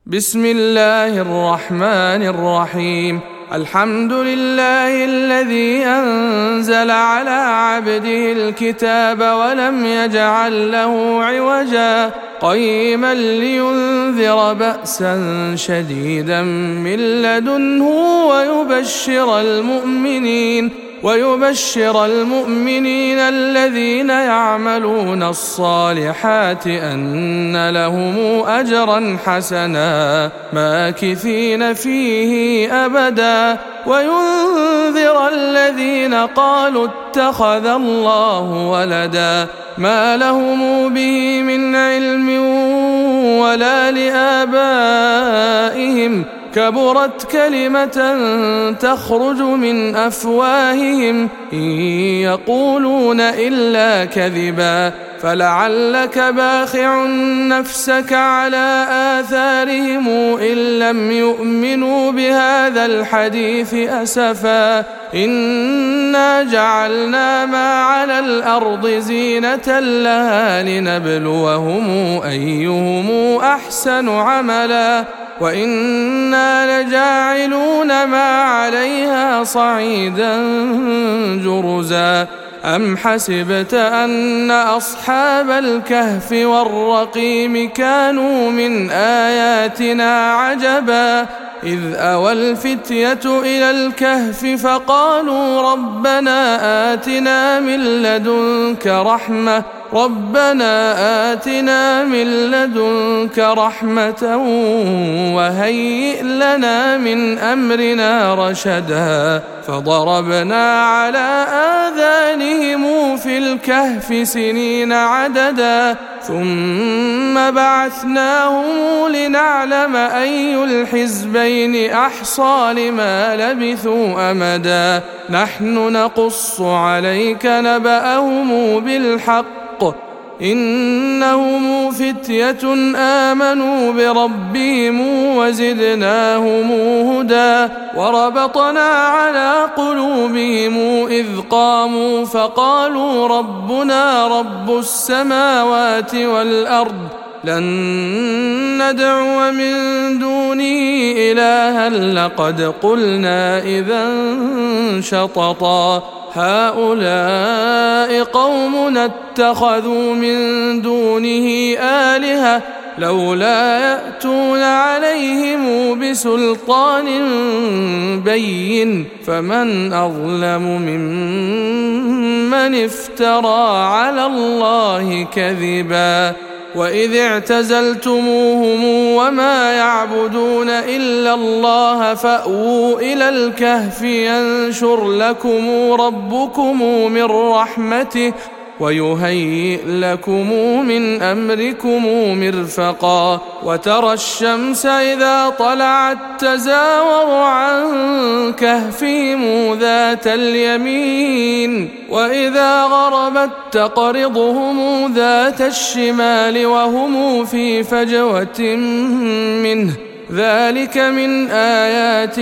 بسم الله الرحمن الرحيم. الحمد لله الذي أنزل على عبده الكتاب ولم يجعل له عوجا قيما لينذر بأسا شديدا من لدنه ويبشر المؤمنين الذين يعملون الصالحات أن لهم أجرا حسنا ماكثين فيه أبدا وينذر الذين قالوا اتخذ الله ولدا ما لهم به من علم ولا لآبائهم كبرت كلمة تخرج من أفواههم إن يقولون إلا كذبا فلعلك باخع نفسك على آثارهم إن لم يؤمنوا بهذا الحديث أسفا إنا جعلنا ما على الأرض زينة لها لنبلوهم أيهم أحسن عملا وإنا لجاعلون ما عليها صعيدا جرزا أم حسبت أن أصحاب الكهف والرقيم كانوا من آياتنا عجبا إذ أوى الفتية إلى الكهف فقالوا ربنا آتنا من لدنك رحمة وهيئ لنا من أمرنا رشدا فضربنا على آذانهم في الكهف سنين عددا ثم بعثناهم لنعلم أي الحزبين أحصى لما لبثوا أمدا نحن نقص عليك نبأهم بالحق إنهم فتية آمنوا بربهم وزدناهم هدى وربطنا على قلوبهم إذ قاموا فقالوا ربنا رب السماوات والأرض لن ندعو من دونه إلها لقد قلنا إذا شططا هؤلاء قومنا اتخذوا من دونه آلهة لولا يأتون عليهم بسلطان بين فمن أظلم ممن افترى على الله كذبا وإذ اعتزلتموهم وما يعبدون إلا الله فأووا إلى الكهف ينشر لكم ربكم من رحمته ويهيئ لكم من أمركم مرفقا وترى الشمس إذا طلعت تزاور عن كهفهم ذات اليمين وإذا غربت تقرضهم ذات الشمال وهم في فجوة منه ذلك من آيات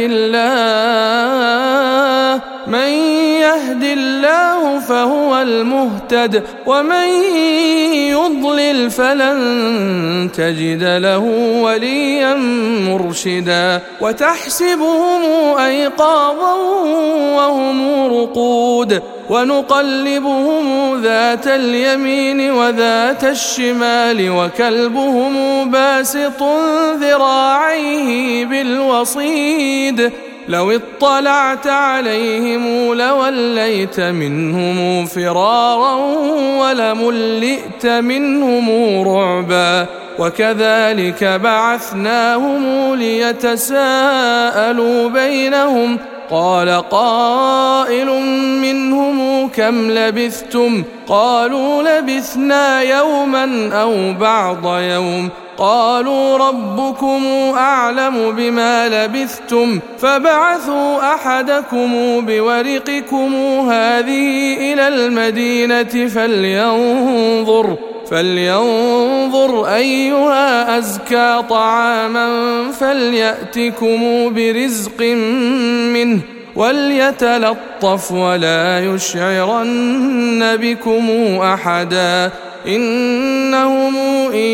الله من يهد الله فهو المهتد ومن يضلل فلن تجد له وليا مرشدا وتحسبهم أيقاظا وهم رقود ونقلبهم ذات اليمين وذات الشمال وكلبهم باسط ذراعيه بالوصيد لو اطلعت عليهم لوليت منهم فرارا ولملئت منهم رعبا وكذلك بعثناهم ليتساءلوا بينهم قال قائل منهم كم لبثتم قالوا لبثنا يوما أو بعض يوم قالوا ربكم أعلم بما لبثتم فبعثوا أحدكم بورقكم هذه إلى المدينة فلينظر أيها أزكى طعاما فليأتكم برزق منه وليتلطف ولا يشعرن بكم أحدا إنهم إن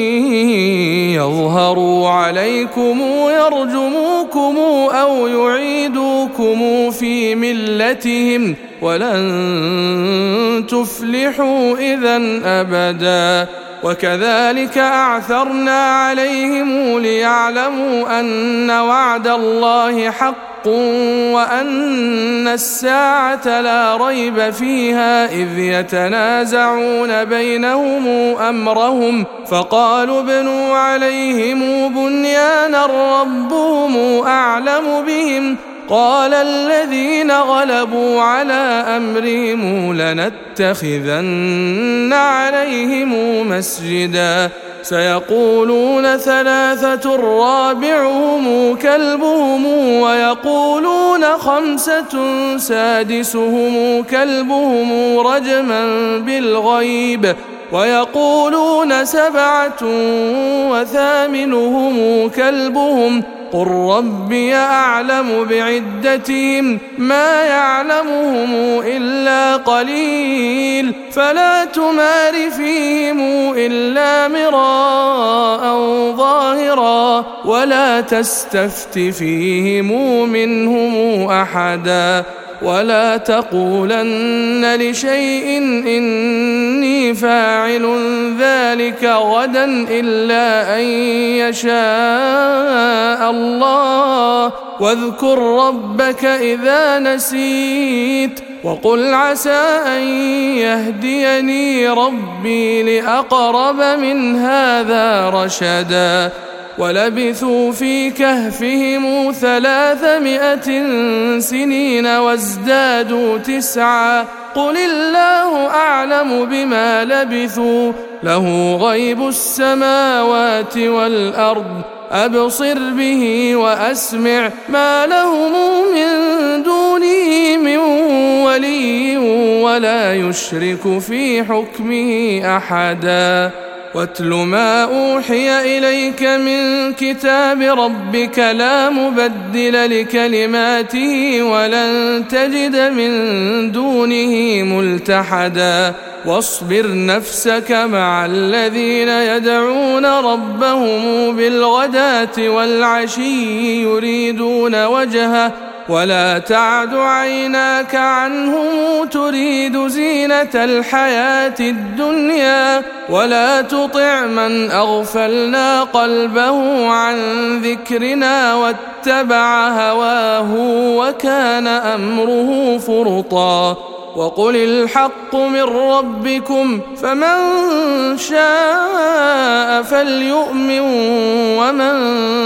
يظهروا عليكم يرجموكم أو يعيدوكم في ملتهم ولن تفلحوا إذن أبدا. وكذلك أعثرنا عليهم ليعلموا أن وعد الله حق وأن الساعة لا ريب فيها إذ يتنازعون بينهم أمرهم فقالوا ابنوا عليهم بنيانا ربهم أعلم بهم قال الذين غلبوا على أمرهم لنتخذن عليهم مسجدا سيقولون ثلاثة رابعهم كلبهم ويقولون خمسة سادسهم كلبهم رجما بالغيب ويقولون سبعة وثامنهم كلبهم قل ربي أعلم بعدتهم ما يعلمهم إلا قليل فلا تمار فيهم إلا مراء ظاهرا ولا تستفت فيهم منهم أحدا ولا تقولن لشيء إني فاعل ذلك غدا إلا أن يشاء الله واذكر ربك إذا نسيت وقل عسى أن يهديني ربي لأقرب من هذا رشدا ولبثوا في كهفهم 300 سنين وازدادوا 9 قل الله أعلم بما لبثوا له غيب السماوات والأرض أبصر به وأسمع ما لهم من دونه من ولي ولا يشرك في حكمه أحدا واتل ما أوحي إليك من كتاب ربك لا مبدل لكلماته ولن تجد من دونه ملتحدا واصبر نفسك مع الذين يدعون ربهم بالغداة والعشي يريدون وجهه ولا تعد عيناك عنهم تريد زينة الحياة الدنيا ولا تطع من أغفلنا قلبه عن ذكرنا واتبع هواه وكان أمره فرطا وقل الحق من ربكم فمن شاء فليؤمن ومن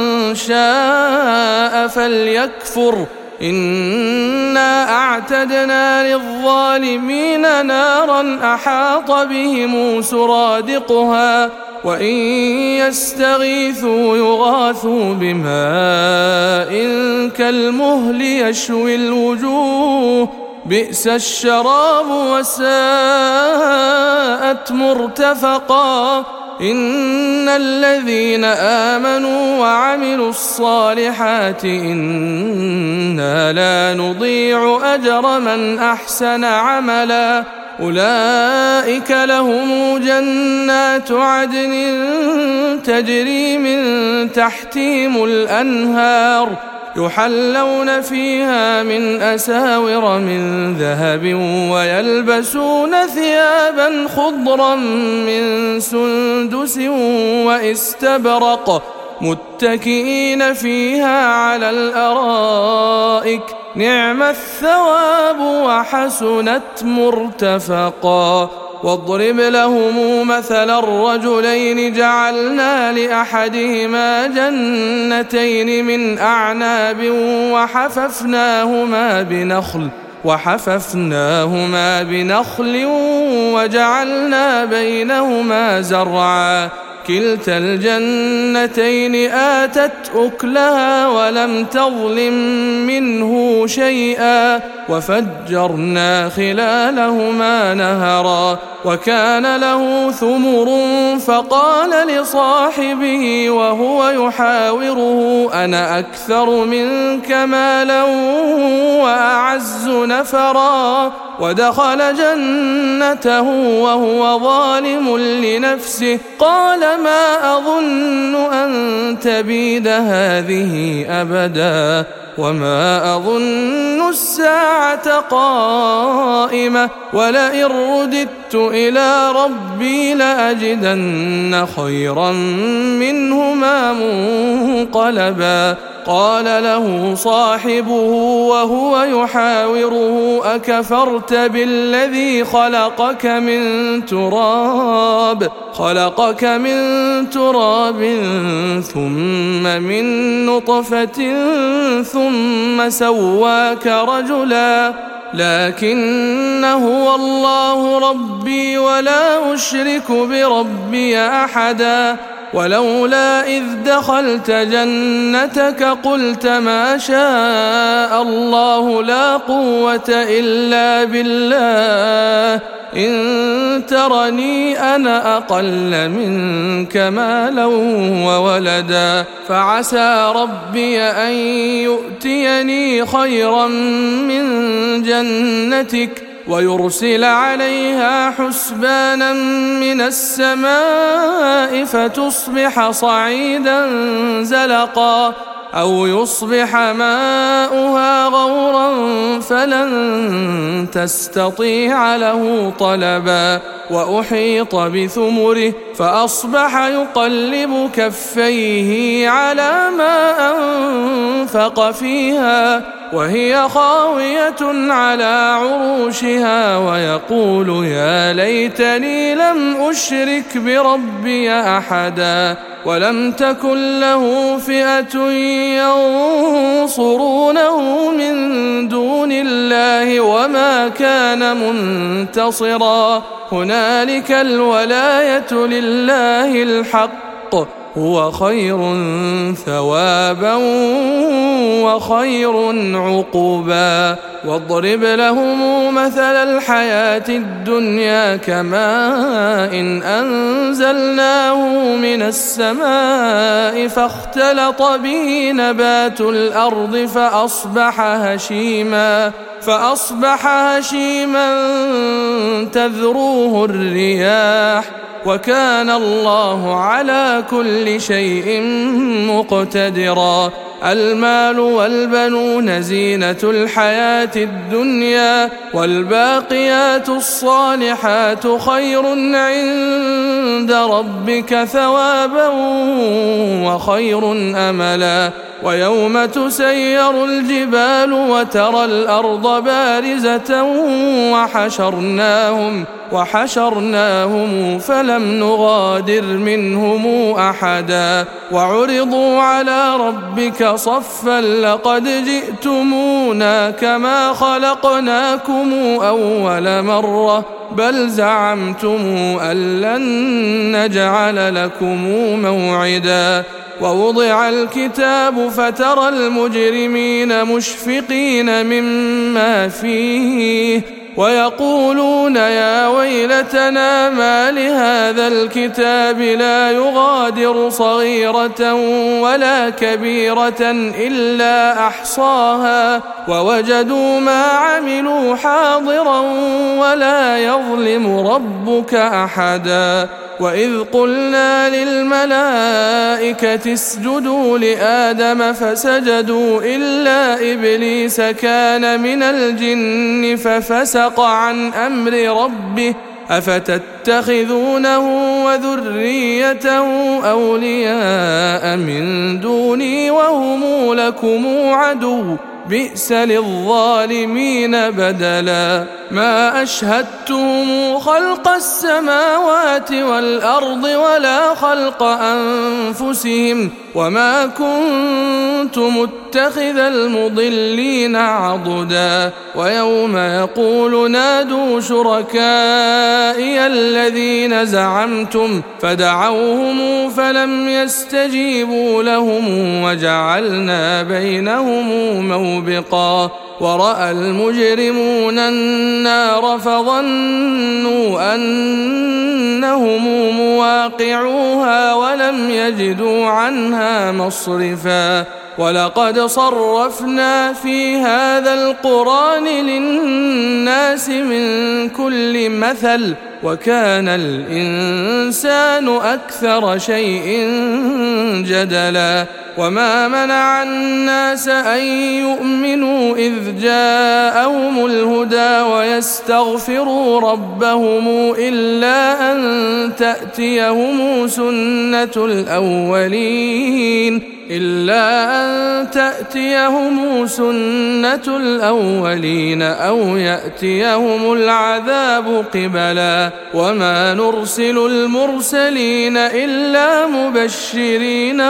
شاء فليكفر إنا أعتدنا للظالمين نارا أحاط بهم سرادقها وإن يستغيثوا يغاثوا بماء كالمهل يشوي الوجوه بئس الشراب وساءت مرتفقا إن الذين آمنوا وعملوا الصالحات إنا لا نضيع أجر من أحسن عملا أولئك لهم جنات عدن تجري من تحتهم الأنهار يحلون فيها من أساور من ذهب ويلبسون ثيابا خضرا من سندس واستبرق متكئين فيها على الأرائك نعم الثواب وحسنت مرتفقا واضرب لهم مثل الرجلين جعلنا لأحدهما جنتين من أعناب وحففناهما بنخل وجعلنا بينهما زرعا كلتا الجنتين آتت أكلها ولم تظلم منه شيئا وفجرنا خلالهما نهرا وكان له ثمر فقال لصاحبه وهو يحاوره أنا أكثر منك مالا وأعز نفرا ودخل جنته وهو ظالم لنفسه قال ما أظن أن تبيد هذه أبدا وما أظن الساعة قائمة ولئن رددت إلى ربي لأجدن خيرا منهما منقلبا قال له صاحبه وهو يحاوره أكفرت بالذي خلقك من تراب ثم من نطفة ثم سواك رجلا لكن هو الله ربي ولا أشرك بربي أحدا ولولا إذ دخلت جنتك قلت ما شاء الله لا قوة إلا بالله إن ترني أنا أقل منك مالا وولدا فعسى ربي أن يؤتيني خيرا من جنتك ويرسل عليها حسبانا من السماء فتصبح صعيدا زلقا أو يصبح ماؤها غورا فلن تستطيع له طلبا وأحيط بثمره فأصبح يقلب كفيه على ما أنفق فيها وهي خاوية على عروشها ويقول يا ليتني لم أشرك بربي أحدا ولم تكن له فئة ينصرونه من دون الله وما كان منتصرا هنالك الولاية لله الحق هو خير ثوابا وخير عقبا واضرب لهم مثل الحياة الدنيا كماء إن أنزلناه من السماء فاختلط به نبات الأرض فأصبح هشيما تذروه الرياح وكان الله على كل شيء مقتدرا المال والبنون زينة الحياة الدنيا والباقيات الصالحات خير عند ربك ثوابا وخير أملا ويوم تسير الجبال وترى الأرض بارزة وحشرناهم فلم نغادر منهم أحدا وعرضوا على ربك صفا لقد جئتمونا كما خلقناكم أول مرة بل زعمتم أن لن نجعل لكم موعدا ووضع الكتاب فترى المجرمين مشفقين مما فيه ويقولون يا ويلتنا ما لهذا الكتاب لا يغادر صغيرة ولا كبيرة إلا أحصاها ووجدوا ما عملوا حاضرا ولا يظلم ربك أحدا وإذ قلنا للملائكة اسجدوا لآدم فسجدوا إلا إبليس كان من الجن ففسق عن أمر ربه أفتتخذونه وذريته أولياء من دوني وهم لكم عدو بئس للظالمين بدلا ما أشهدتهم خلق السماوات والأرض ولا خلق أنفسهم وما كنت متخذ متخذ المضلين عضدا ويوم يقول نادوا شركائي الذين زعمتم فدعوهم فلم يستجيبوا لهم وجعلنا بينهم موبقا ورأى المجرمون النار فظنوا أنهم مواقعوها ولم يجدوا عنها مصرفا ولقد صرفنا في هذا القرآن للناس من كل مثل وكان الإنسان أكثر شيء جدلا وما منع الناس أن يؤمنوا إذ جاءهم الهدى ويستغفروا ربهم إلا أن تأتيهم سنة الأولين أو يأتيهم العذاب قبلا وما نرسل المرسلين إلا مبشرين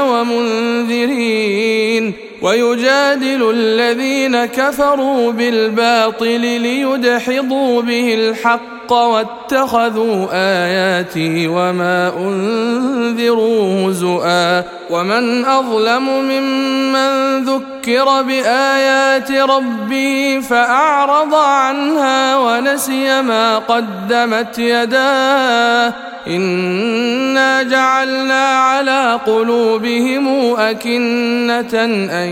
ومنذرين ويجادل الذين كفروا بالباطل ليدحضوا به الحق واتخذوا آياتي وما أنذروا هزؤا ومن أظلم ممن ذكر بآيات ربه فأعرض عنها ونسي ما قدمت يداه إنا جعلنا على قلوبهم أكنة أن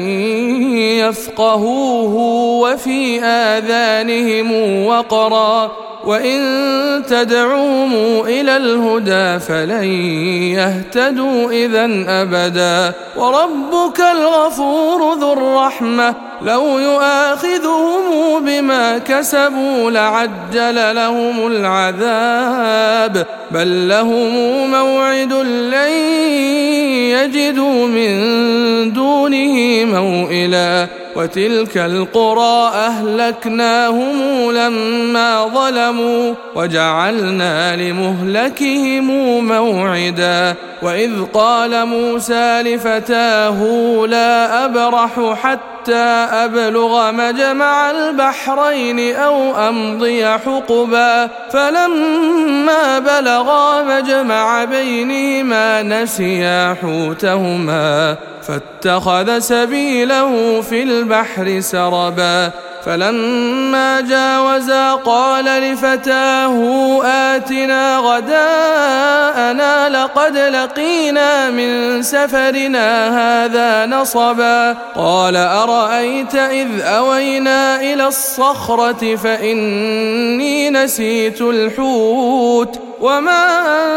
يفقهوه وفي آذانهم وقرا وإن تدعوهم إلى الهدى فلن يهتدوا إذن أبدا وربك الغفور ذو الرحمة لو يؤاخذهم بما كسبوا لعجل لهم العذاب بل لهم موعد لن يجدوا من دونه موئلا وتلك القرى أهلكناهم لما ظلموا وجعلنا لمهلكهم موعدا وإذ قال موسى لفتاه لا أبرح حتى أبلغ مجمع البحرين أو أمضي حقبا فلما بلغا مجمع بينهما نسيا حوتهما فاتخذ سبيله في البحر سربا فلما جاوزا قال لفتاه آتنا غداءنا لقد لقينا من سفرنا هذا نصبا قال أرأيت إذ أوينا إلى الصخرة فإني نسيت الحوت وما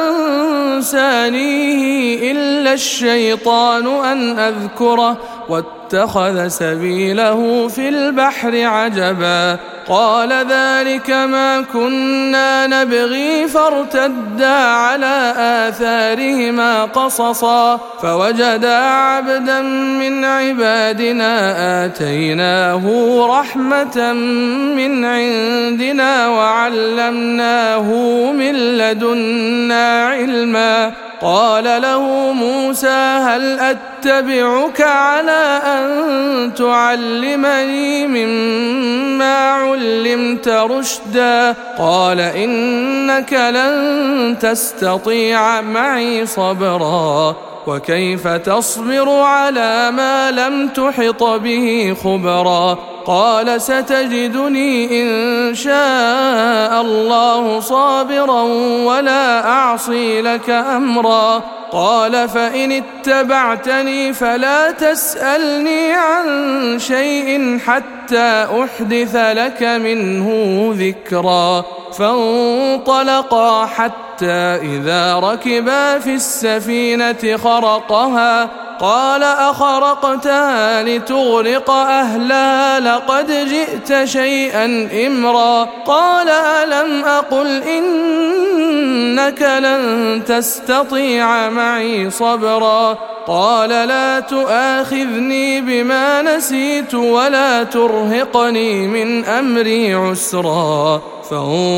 أنسانيه إلا الشيطان أن أذكره واتخذ سبيله في البحر عجبا قال ذلك ما كنا نبغي فارتدا على آثارهما قصصا فوجدا عبدا من عبادنا آتيناه رحمة من عندنا وعلمناه من لدنا علما قال له موسى هل أتبعك على أن تعلمني مما علمت رشدا قال إنك لن تستطيع معي صبرا وكيف تصبر على ما لم تحط به خبرا قال ستجدني إن شاء الله صابرا ولا أعصي لك أمرا قال فإن اتبعتني فلا تسألني عن شيء حتى أحدث لك منه ذكرا فانطلقا حتى إذا ركبا في السفينة خرقها قال أخرقتها لتغرق أهلها لقد جئت شيئا إمرا قال ألم أقل إنك لن تستطيع معي صبرا قال لا تؤاخذني بما نسيت ولا ترهقني من أمري عسرا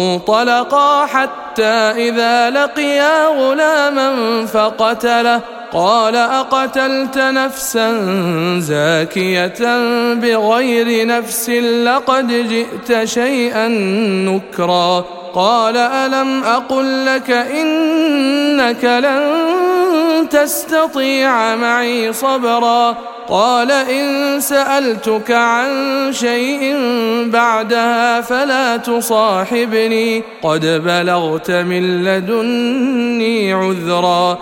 فانطلقا حتى إذا لقيا غلاما فقتله قال أقتلت نفسا زاكية بغير نفس لقد جئت شيئا نكرا قال ألم أقل لك إنك لن تستطيع معي صبرا قال إن سألتك عن شيء بعدها فلا تصاحبني قد بلغت من لدني عذرا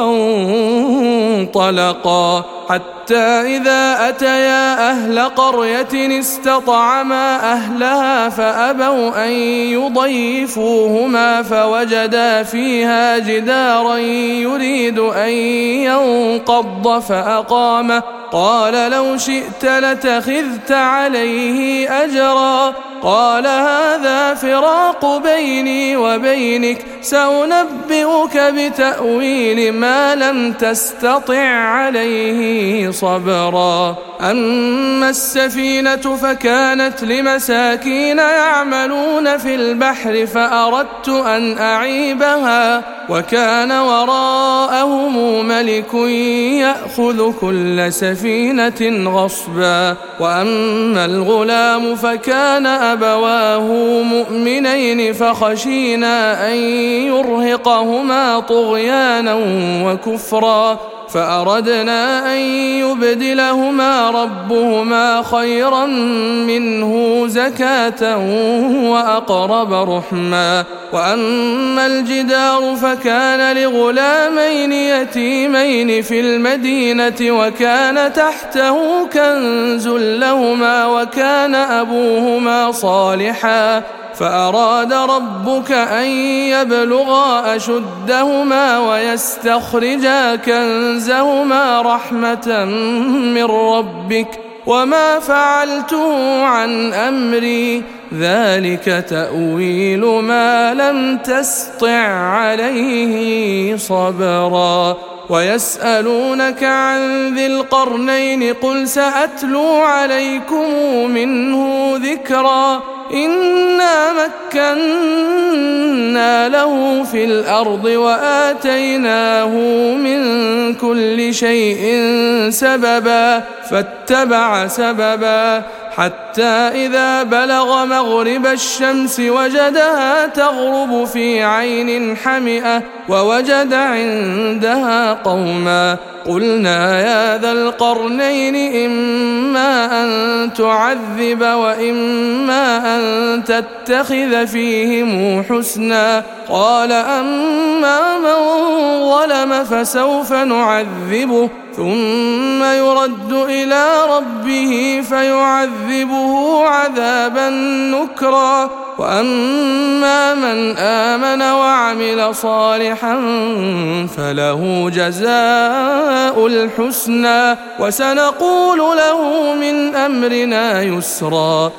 فانطلقا حتى إذا أتيا أهل قرية استطعما أهلها فأبوا أن يضيفوهما فوجدا فيها جدارا يريد أن ينقض فأقامه قال لو شئت لاتخذت عليه أجرا قال هذا فراق بيني وبينك سأنبئك بتأويل ما لم تستطع عليه صبرا أما السفينة فكانت لمساكين يعملون في البحر فأردت أن أعيبها وكان وراءهم ملك يأخذ كل سفينة غصبا وأما الغلام فكان أبواه مؤمنين فخشينا أن يرهقهما طغيانا وكفرا فأردنا أن يبدلهما ربهما خيرا منه زكاة وأقرب رحما وأما الجدار فكان لغلامين يتيمين في المدينة وكان تحته كنز لهما وكان أبوهما صالحا فأراد ربك أن يبلغا أشدهما ويستخرجا كنزهما رحمة من ربك وما فعلته عن أمري ذلك تأويل ما لم تسطع عليه صبرا ويسألونك عن ذي القرنين قل سأتلو عليكم منه ذكرا إنا مكنا له في الأرض وآتيناه من كل شيء سببا فاتبع سببا حتى إذا بلغ مغرب الشمس وجدها تغرب في عين حمئة ووجد عندها قوما قلنا يا ذا القرنين إما أن تعذب وإما أن تتخذ فيهم حسنا قال أما من ظلم فسوف نعذبه ثم يرد إلى ربه فيعذبه عذابا نكرا وأما من آمن وعمل صالحا فله جزاء الحسنى وسنقول له من أمرنا يسرا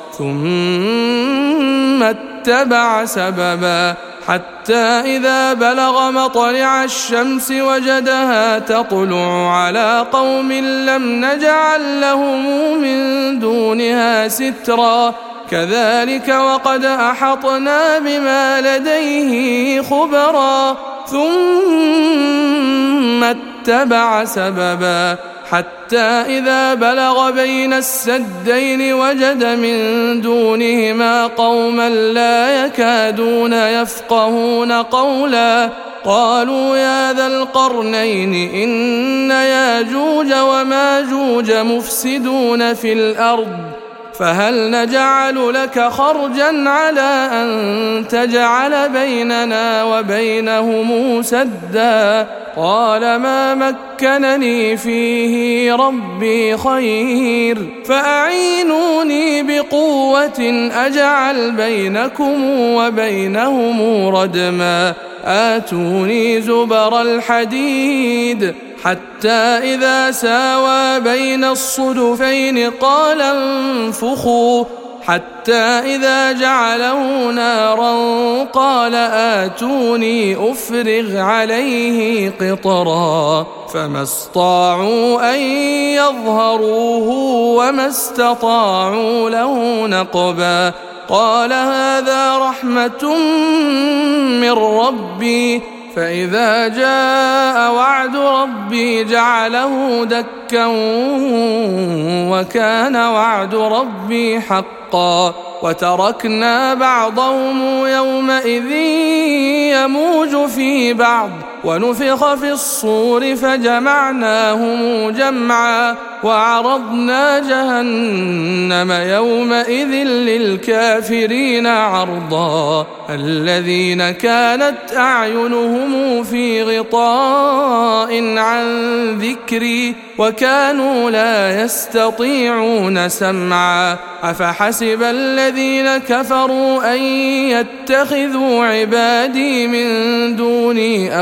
ثم اتبع سببا حتى إذا بلغ مطلع الشمس وجدها تطلع على قوم لم نجعل لهم من دونها سترا كذلك وقد أحطنا بما لديه خبرا ثم اتبع سببا حتى إذا بلغ بين السدين وجد من دونهما قوما لا يكادون يفقهون قولا قالوا يا ذا القرنين إن ياجوج وماجوج مفسدون في الأرض فهل نجعل لك خرجا على أن تجعل بيننا وبينهم سدا قال ما مكنني فيه ربي خير فأعينوني بقوة أجعل بينكم وبينهم ردما آتوني زبر الحديد حتى إذا ساوى بين الصدفين قال انفخوا حتى إذا جعله نارا قال آتوني أفرغ عليه قطرا فما استطاعوا أن يظهروه وما استطاعوا له نقبا قال هذا رحمة من ربي فإذا جاء وعد ربي جعله دكا وكان وعد ربي حقا وتركنا بعضهم يومئذ يموج في بعض ونفخ في الصور فجمعناهم جمعا وعرضنا جهنم يومئذ للكافرين عرضا الذين كانت أعينهم في غطاء عن ذكري وكانوا لا يستطيعون سمعا أفحسب الذين كفروا أن يتخذوا عبادي من دوني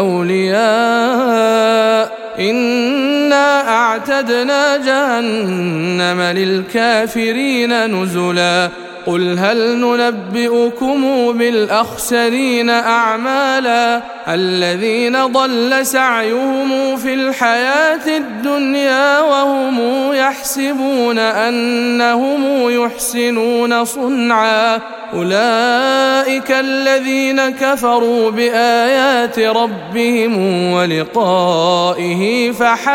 أولياء إنا أعتدنا جهنم للكافرين نزلا قل هل ننبئكم بالأخسرين أعمالا الذين ضل سعيهم في الحياة الدنيا وهم يحسبون أنهم يحسنون صنعا أولئك الذين كفروا بآيات ربهم ولقائه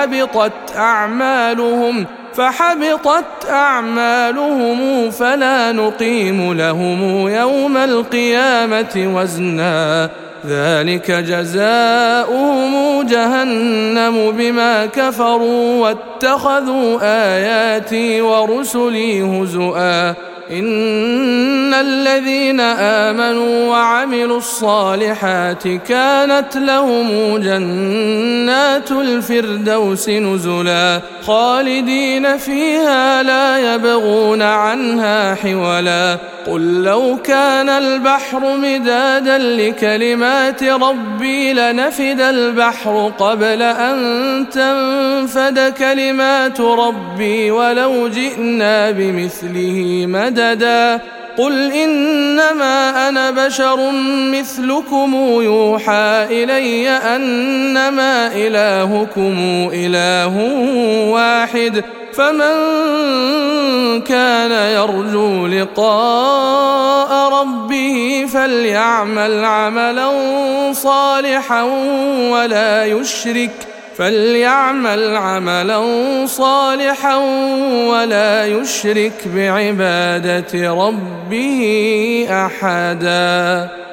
فحبطت أعمالهم فلا نقيم لهم يوم القيامة وزنا ذلك جزاؤهم جهنم بما كفروا واتخذوا آياتي ورسلي هزؤا إن الذين آمنوا وعملوا الصالحات كانت لهم جنات الفردوس نزلا خالدين فيها لا يبغون عنها حولا قل لو كان البحر مدادا لكلمات ربي لنفد البحر قبل أن تنفد كلمات ربي ولو جئنا بمثله مددا قل إنما أنا بشر مثلكم يوحى إلي أنما إلهكم إله واحد فمن كان يرجو لقاء ربه فليعمل عملا صالحا ولا يشرك بعبادة ربه أحدا.